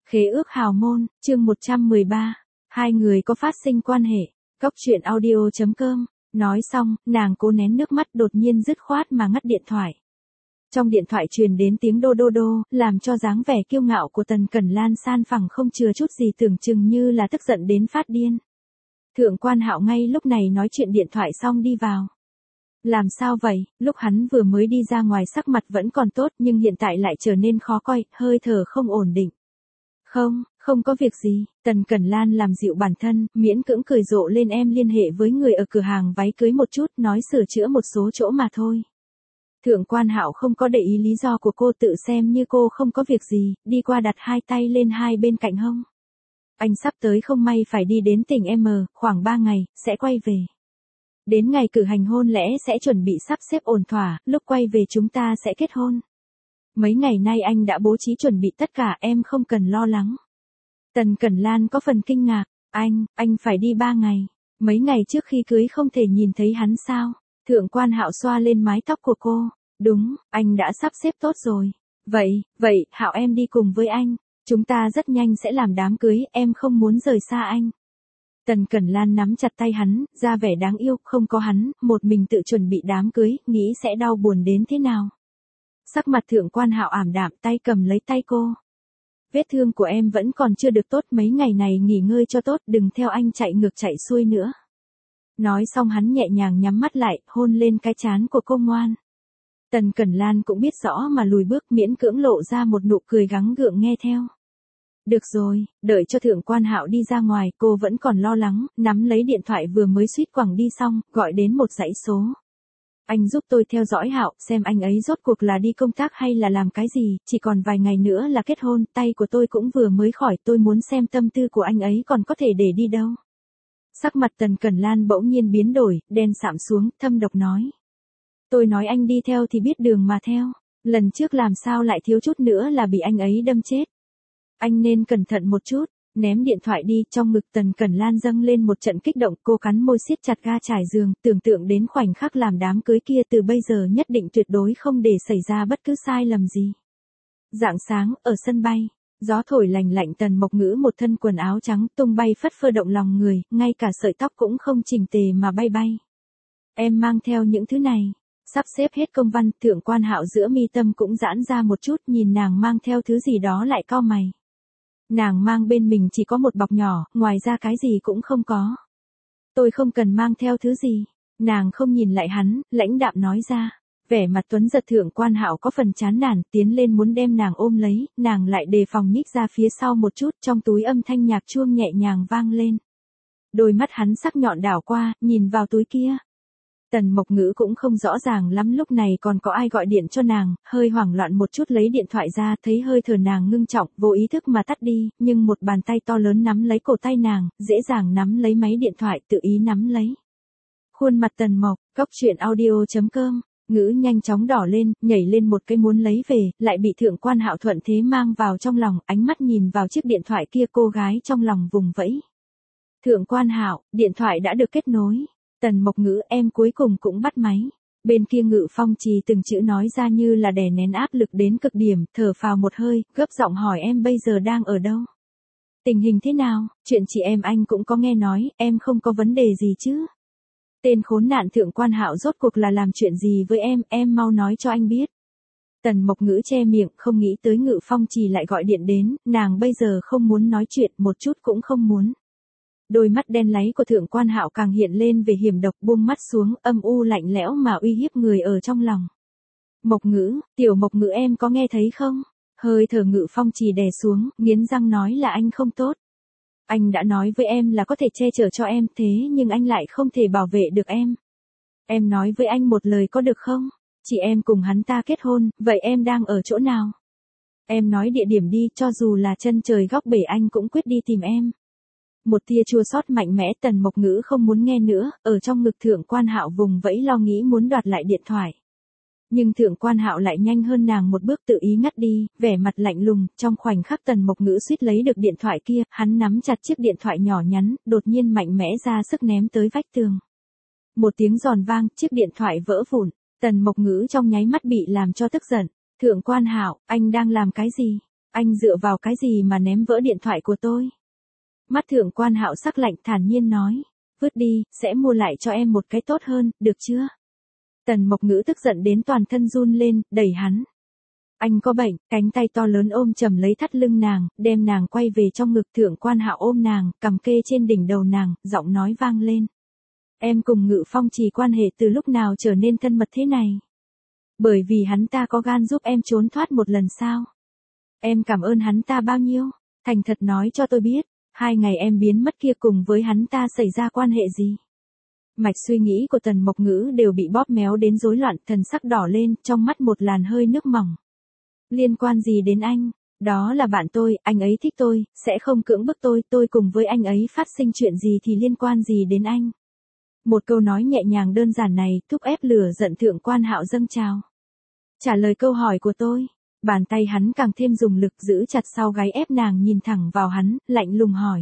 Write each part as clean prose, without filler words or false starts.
Khế ước hào môn, chương 113. Hai người có phát sinh quan hệ. Cốc truyện audio.com. Nói xong, nàng cố nén nước mắt đột nhiên dứt khoát mà ngắt điện thoại. Trong điện thoại truyền đến tiếng đô đô đô, làm cho dáng vẻ kiêu ngạo của Tần Cẩn Lan san phẳng không chừa chút gì, tưởng chừng như là tức giận đến phát điên. Thượng Quan Hạo ngay lúc này nói chuyện điện thoại xong đi vào. Làm sao vậy? Lúc hắn vừa mới đi ra ngoài sắc mặt vẫn còn tốt nhưng hiện tại lại trở nên khó coi, hơi thở không ổn định. Không có việc gì, Tần Cẩn Lan làm dịu bản thân, miễn cưỡng cười rộ lên, em liên hệ với người ở cửa hàng váy cưới một chút, nói sửa chữa một số chỗ mà thôi. Thượng Quan Hạo không có để ý lý do của cô, tự xem như cô không có việc gì, đi qua đặt hai tay lên hai bên cạnh hông. Anh sắp tới không may phải đi đến tỉnh M, khoảng 3 ngày, sẽ quay về. Đến ngày cử hành hôn lễ sẽ chuẩn bị sắp xếp ổn thỏa, lúc quay về chúng ta sẽ kết hôn. Mấy ngày nay anh đã bố trí chuẩn bị tất cả, em không cần lo lắng. Tần Cẩn Lan có phần kinh ngạc, anh phải đi 3 ngày. Mấy ngày trước khi cưới không thể nhìn thấy hắn sao? Thượng Quan Hạo xoa lên mái tóc của cô, đúng, anh đã sắp xếp tốt rồi. Vậy, Hạo em đi cùng với anh. Chúng ta rất nhanh sẽ làm đám cưới, em không muốn rời xa anh. Tần Cẩn Lan nắm chặt tay hắn, ra vẻ đáng yêu, không có hắn, một mình tự chuẩn bị đám cưới, nghĩ sẽ đau buồn đến thế nào. Sắc mặt Thượng Quan Hạo ảm đạm, tay cầm lấy tay cô. Vết thương của em vẫn còn chưa được tốt, mấy ngày này nghỉ ngơi cho tốt, đừng theo anh chạy ngược chạy xuôi nữa. Nói xong hắn nhẹ nhàng nhắm mắt lại, hôn lên cái trán của cô ngoan. Tần Cẩn Lan cũng biết rõ mà lùi bước, miễn cưỡng lộ ra một nụ cười gắng gượng nghe theo. Được rồi, đợi cho Thượng Quan Hạo đi ra ngoài, cô vẫn còn lo lắng, nắm lấy điện thoại vừa mới suýt quẳng đi xong, gọi đến một dãy số. Anh giúp tôi theo dõi Hạo, xem anh ấy rốt cuộc là đi công tác hay là làm cái gì, chỉ còn vài ngày nữa là kết hôn, tay của tôi cũng vừa mới khỏi, tôi muốn xem tâm tư của anh ấy còn có thể để đi đâu. Sắc mặt Tần Cẩn Lan bỗng nhiên biến đổi, đen sạm xuống, thâm độc nói. Tôi nói anh đi theo thì biết đường mà theo, lần trước làm sao lại thiếu chút nữa là bị anh ấy đâm chết. Anh nên cẩn thận một chút. Ném điện thoại đi, trong ngực Tần Cẩn Lan dâng lên một trận kích động, cô cắn môi siết chặt ga trải giường, tưởng tượng đến khoảnh khắc làm đám cưới kia, từ bây giờ nhất định tuyệt đối không để xảy ra bất cứ sai lầm gì. Rạng sáng, ở sân bay, gió thổi lành lạnh, Tần Mộc Ngữ một thân quần áo trắng tung bay phất phơ động lòng người, ngay cả sợi tóc cũng không chỉnh tề mà bay bay. Em mang theo những thứ này. Sắp xếp hết công văn, Thượng Quan Hạo giữa mi tâm cũng giãn ra một chút, nhìn nàng mang theo thứ gì đó lại cau mày. Nàng mang bên mình chỉ có một bọc nhỏ, ngoài ra cái gì cũng không có. Tôi không cần mang theo thứ gì. Nàng không nhìn lại hắn, lãnh đạm nói ra. Vẻ mặt tuấn giật Thượng Quan Hạo có phần chán nản, tiến lên muốn đem nàng ôm lấy, nàng lại đề phòng nhích ra phía sau một chút, trong túi âm thanh nhạc chuông nhẹ nhàng vang lên. Đôi mắt hắn sắc nhọn đảo qua, nhìn vào túi kia. Tần Mộc Ngữ cũng không rõ ràng lắm lúc này còn có ai gọi điện cho nàng, hơi hoảng loạn một chút lấy điện thoại ra, thấy hơi thở nàng ngưng trọng, vô ý thức mà tắt đi, nhưng một bàn tay to lớn nắm lấy cổ tay nàng, dễ dàng nắm lấy máy điện thoại, tự ý nắm lấy. Khuôn mặt Tần Mộc, Cốc truyện audio.com, Ngữ nhanh chóng đỏ lên, nhảy lên một cái muốn lấy về, lại bị Thượng Quan Hạo thuận thế mang vào trong lòng, ánh mắt nhìn vào chiếc điện thoại kia, cô gái trong lòng vùng vẫy. Thượng Quan Hạo, điện thoại đã được kết nối. Tần Mộc Ngữ, em cuối cùng cũng bắt máy. Bên kia Ngự Phong Trì từng chữ nói ra như là đè nén áp lực đến cực điểm, thở phào một hơi, gấp giọng hỏi em bây giờ đang ở đâu? Tình hình thế nào? Chuyện chị em anh cũng có nghe nói, em không có vấn đề gì chứ? Tên khốn nạn Thượng Quan Hạo rốt cuộc là làm chuyện gì với em mau nói cho anh biết. Tần Mộc Ngữ che miệng, không nghĩ tới Ngự Phong Trì lại gọi điện đến, nàng bây giờ không muốn nói chuyện, một chút cũng không muốn. Đôi mắt đen láy của Thượng Quan Hạo càng hiện lên về hiểm độc, buông mắt xuống, âm u lạnh lẽo mà uy hiếp người ở trong lòng. Mộc Ngữ, tiểu Mộc Ngữ em có nghe thấy không? Hơi thở Ngự Phong Trì đè xuống, nghiến răng nói là anh không tốt. Anh đã nói với em là có thể che chở cho em, thế nhưng anh lại không thể bảo vệ được em. Em nói với anh một lời có được không? Chị em cùng hắn ta kết hôn, vậy em đang ở chỗ nào? Em nói địa điểm đi, cho dù là chân trời góc bể anh cũng quyết đi tìm em. Một tia chua xót mạnh mẽ, Tần Mộc Ngữ không muốn nghe nữa, ở trong ngực Thượng Quan Hạo vùng vẫy lo nghĩ muốn đoạt lại điện thoại. Nhưng Thượng Quan Hạo lại nhanh hơn nàng một bước, tự ý ngắt đi, vẻ mặt lạnh lùng, trong khoảnh khắc Tần Mộc Ngữ suýt lấy được điện thoại kia, hắn nắm chặt chiếc điện thoại nhỏ nhắn, đột nhiên mạnh mẽ ra sức ném tới vách tường. Một tiếng giòn vang, chiếc điện thoại vỡ vụn, Tần Mộc Ngữ trong nháy mắt bị làm cho tức giận. Thượng Quan Hạo, anh đang làm cái gì? Anh dựa vào cái gì mà ném vỡ điện thoại của tôi? Mắt Thượng Quan Hạo sắc lạnh thản nhiên nói. Vứt đi, sẽ mua lại cho em một cái tốt hơn, được chưa? Tần Mộc Ngữ tức giận đến toàn thân run lên, đẩy hắn. Anh có bệnh, cánh tay to lớn ôm chầm lấy thắt lưng nàng, đem nàng quay về trong ngực. Thượng Quan Hạo ôm nàng, cầm kê trên đỉnh đầu nàng, giọng nói vang lên. Em cùng Ngự Phong Trì quan hệ từ lúc nào trở nên thân mật thế này? Bởi vì hắn ta có gan giúp em trốn thoát một lần sao? Em cảm ơn hắn ta bao nhiêu? Thành thật nói cho tôi biết, 2 ngày em biến mất kia cùng với hắn ta xảy ra quan hệ gì? Mạch suy nghĩ của Tần Mộc Ngữ đều bị bóp méo đến rối loạn, thần sắc đỏ lên, trong mắt một làn hơi nước mỏng. Liên quan gì đến anh? Đó là bạn tôi, anh ấy thích tôi, sẽ không cưỡng bức tôi cùng với anh ấy phát sinh chuyện gì thì liên quan gì đến anh? Một câu nói nhẹ nhàng đơn giản này, thúc ép lửa giận Thượng Quan Hạo dâng trào. Trả lời câu hỏi của tôi, bàn tay hắn càng thêm dùng lực giữ chặt sau gáy ép nàng nhìn thẳng vào hắn, lạnh lùng hỏi.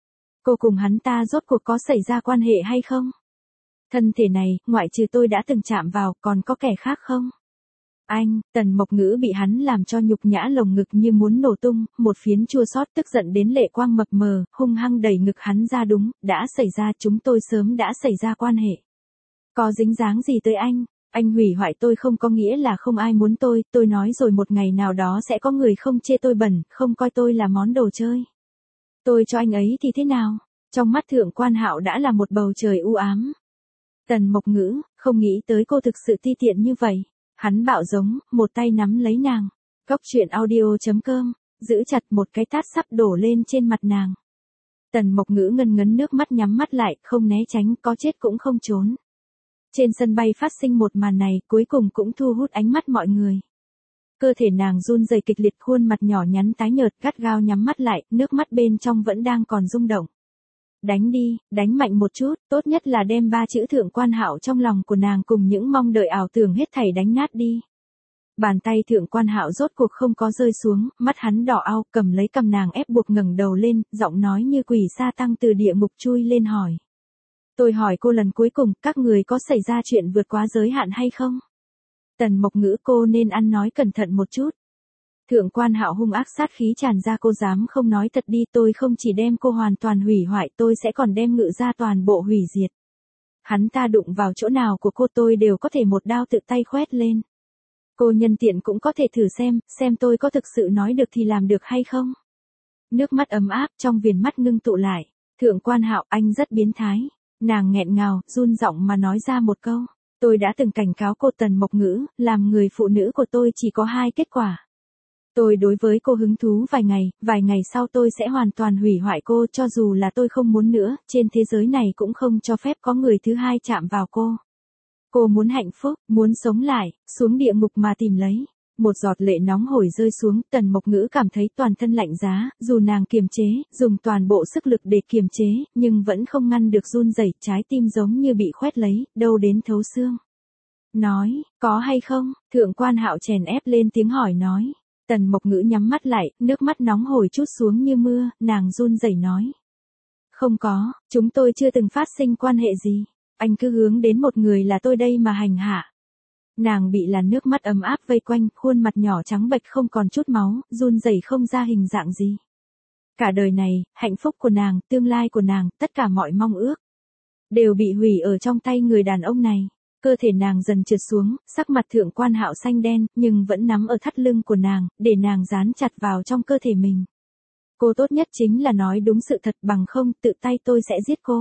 Cô cùng hắn ta rốt cuộc có xảy ra quan hệ hay không? Thân thể này, ngoại trừ tôi đã từng chạm vào, còn có kẻ khác không? Anh, Tần Mộc Ngữ bị hắn làm cho nhục nhã lồng ngực như muốn nổ tung, một phiến chua xót tức giận đến lệ quang mập mờ, hung hăng đẩy ngực hắn ra. Đúng, đã xảy ra, chúng tôi sớm đã xảy ra quan hệ. Có dính dáng gì tới anh hủy hoại tôi không có nghĩa là không ai muốn tôi nói rồi một ngày nào đó sẽ có người không chê tôi bẩn, không coi tôi là món đồ chơi. Tôi cho anh ấy thì thế nào? Trong mắt Thượng Quan Hạo đã là một bầu trời u ám. Tần Mộc Ngữ, không nghĩ tới cô thực sự ti tiện như vậy. Hắn bạo giống, một tay nắm lấy nàng. Góc truyện audio.com, giữ chặt một cái tát sắp đổ lên trên mặt nàng. Tần Mộc Ngữ ngân ngấn nước mắt nhắm mắt lại, không né tránh, có chết cũng không trốn. Trên sân bay phát sinh một màn này, cuối cùng cũng thu hút ánh mắt mọi người. Cơ thể nàng run rẩy kịch liệt, khuôn mặt nhỏ nhắn tái nhợt, gắt gao nhắm mắt lại, nước mắt bên trong vẫn đang còn rung động. Đánh đi, đánh mạnh một chút, tốt nhất là đem 3 chữ Thượng Quan Hạo trong lòng của nàng cùng những mong đợi ảo tưởng hết thảy đánh nát đi. Bàn tay Thượng Quan Hạo rốt cuộc không có rơi xuống, mắt hắn đỏ ao, cầm lấy cằm nàng ép buộc ngẩng đầu lên, giọng nói như quỷ sa tăng từ địa ngục chui lên hỏi. Tôi hỏi cô lần cuối cùng, các người có xảy ra chuyện vượt quá giới hạn hay không? Tần Mộc Ngữ, cô nên ăn nói cẩn thận một chút. Thượng Quan Hạo hung ác sát khí tràn ra, cô dám không nói thật đi, tôi không chỉ đem cô hoàn toàn hủy hoại, tôi sẽ còn đem Ngự gia toàn bộ hủy diệt. Hắn ta đụng vào chỗ nào của cô tôi đều có thể một đao tự tay khoét lên. Cô nhân tiện cũng có thể thử xem tôi có thực sự nói được thì làm được hay không. Nước mắt ấm áp trong viền mắt ngưng tụ lại. Thượng Quan Hạo, anh rất biến thái. Nàng nghẹn ngào, run giọng mà nói ra một câu. Tôi đã từng cảnh cáo cô Tần Mộc Ngữ, làm người phụ nữ của tôi chỉ có 2 kết quả. Tôi đối với cô hứng thú vài ngày sau tôi sẽ hoàn toàn hủy hoại cô, cho dù là tôi không muốn nữa, trên thế giới này cũng không cho phép có người thứ hai chạm vào cô. Cô muốn hạnh phúc, muốn sống lại, xuống địa ngục mà tìm lấy. Một giọt lệ nóng hổi rơi xuống, Tần Mộc Ngữ cảm thấy toàn thân lạnh giá, dù nàng kiềm chế, dùng toàn bộ sức lực để kiềm chế, nhưng vẫn không ngăn được run rẩy, trái tim giống như bị khoét lấy, đau đến thấu xương. Nói, có hay không? Thượng Quan Hạo chèn ép lên tiếng hỏi nói. Tần Mộc Ngữ nhắm mắt lại, nước mắt nóng hổi trút xuống như mưa, nàng run rẩy nói. Không có, chúng tôi chưa từng phát sinh quan hệ gì. Anh cứ hướng đến một người là tôi đây mà hành hạ. Nàng bị làn nước mắt ấm áp vây quanh, khuôn mặt nhỏ trắng bệch không còn chút máu, run rẩy không ra hình dạng gì. Cả đời này, hạnh phúc của nàng, tương lai của nàng, tất cả mọi mong ước, đều bị hủy ở trong tay người đàn ông này. Cơ thể nàng dần trượt xuống, sắc mặt Thượng Quan Hạo xanh đen, nhưng vẫn nắm ở thắt lưng của nàng, để nàng dán chặt vào trong cơ thể mình. Cô tốt nhất chính là nói đúng sự thật, bằng không, tự tay tôi sẽ giết cô.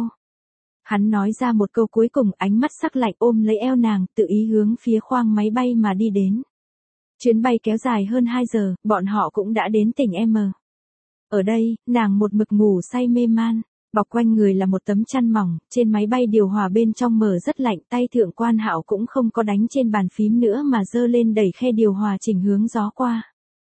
Hắn nói ra một câu cuối cùng, ánh mắt sắc lạnh ôm lấy eo nàng, tự ý hướng phía khoang máy bay mà đi đến. Chuyến bay kéo dài hơn 2 giờ, bọn họ cũng đã đến tỉnh M. Ở đây, nàng một mực ngủ say mê man. Bọc quanh người là một tấm chăn mỏng, trên máy bay điều hòa bên trong mở rất lạnh, tay Thượng Quan Hạo cũng không có đánh trên bàn phím nữa mà giơ lên đẩy khe điều hòa chỉnh hướng gió qua.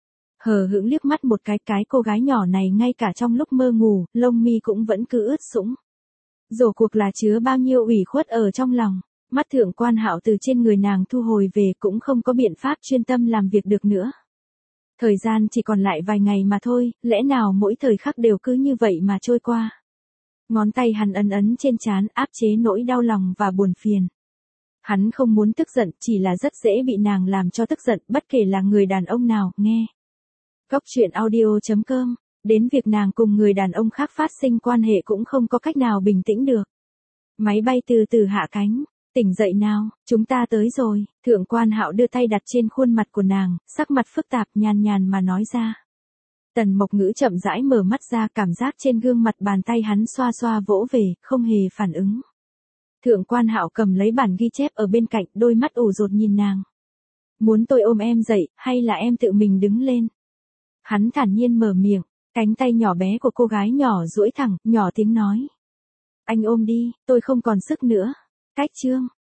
Hờ hững liếc mắt một cái cô gái nhỏ này ngay cả trong lúc mơ ngủ, lông mi cũng vẫn cứ ướt sũng. Rốt cuộc là chứa bao nhiêu ủy khuất ở trong lòng. Mắt Thượng Quan Hạo từ trên người nàng thu hồi về, cũng không có biện pháp chuyên tâm làm việc được nữa. Thời gian chỉ còn lại vài ngày mà thôi, lẽ nào mỗi thời khắc đều cứ như vậy mà trôi qua. Ngón tay hắn ấn trên trán, áp chế nỗi đau lòng và buồn phiền. Hắn không muốn tức giận, chỉ là rất dễ bị nàng làm cho tức giận, bất kể là người đàn ông nào, nghe. Cóc truyện audio.com, đến việc nàng cùng người đàn ông khác phát sinh quan hệ cũng không có cách nào bình tĩnh được. Máy bay từ từ hạ cánh, tỉnh dậy nào, chúng ta tới rồi, Thượng Quan Hạo đưa tay đặt trên khuôn mặt của nàng, sắc mặt phức tạp nhàn nhàn mà nói ra. Tần Mộc Ngữ chậm rãi mở mắt ra, cảm giác trên gương mặt bàn tay hắn xoa xoa vỗ về, không hề phản ứng. Thượng Quan Hạo cầm lấy bản ghi chép ở bên cạnh, đôi mắt ủ rột nhìn nàng. Muốn tôi ôm em dậy, hay là em tự mình đứng lên? Hắn thản nhiên mở miệng, cánh tay nhỏ bé của cô gái nhỏ duỗi thẳng, nhỏ tiếng nói. Anh ôm đi, tôi không còn sức nữa. Cách chương.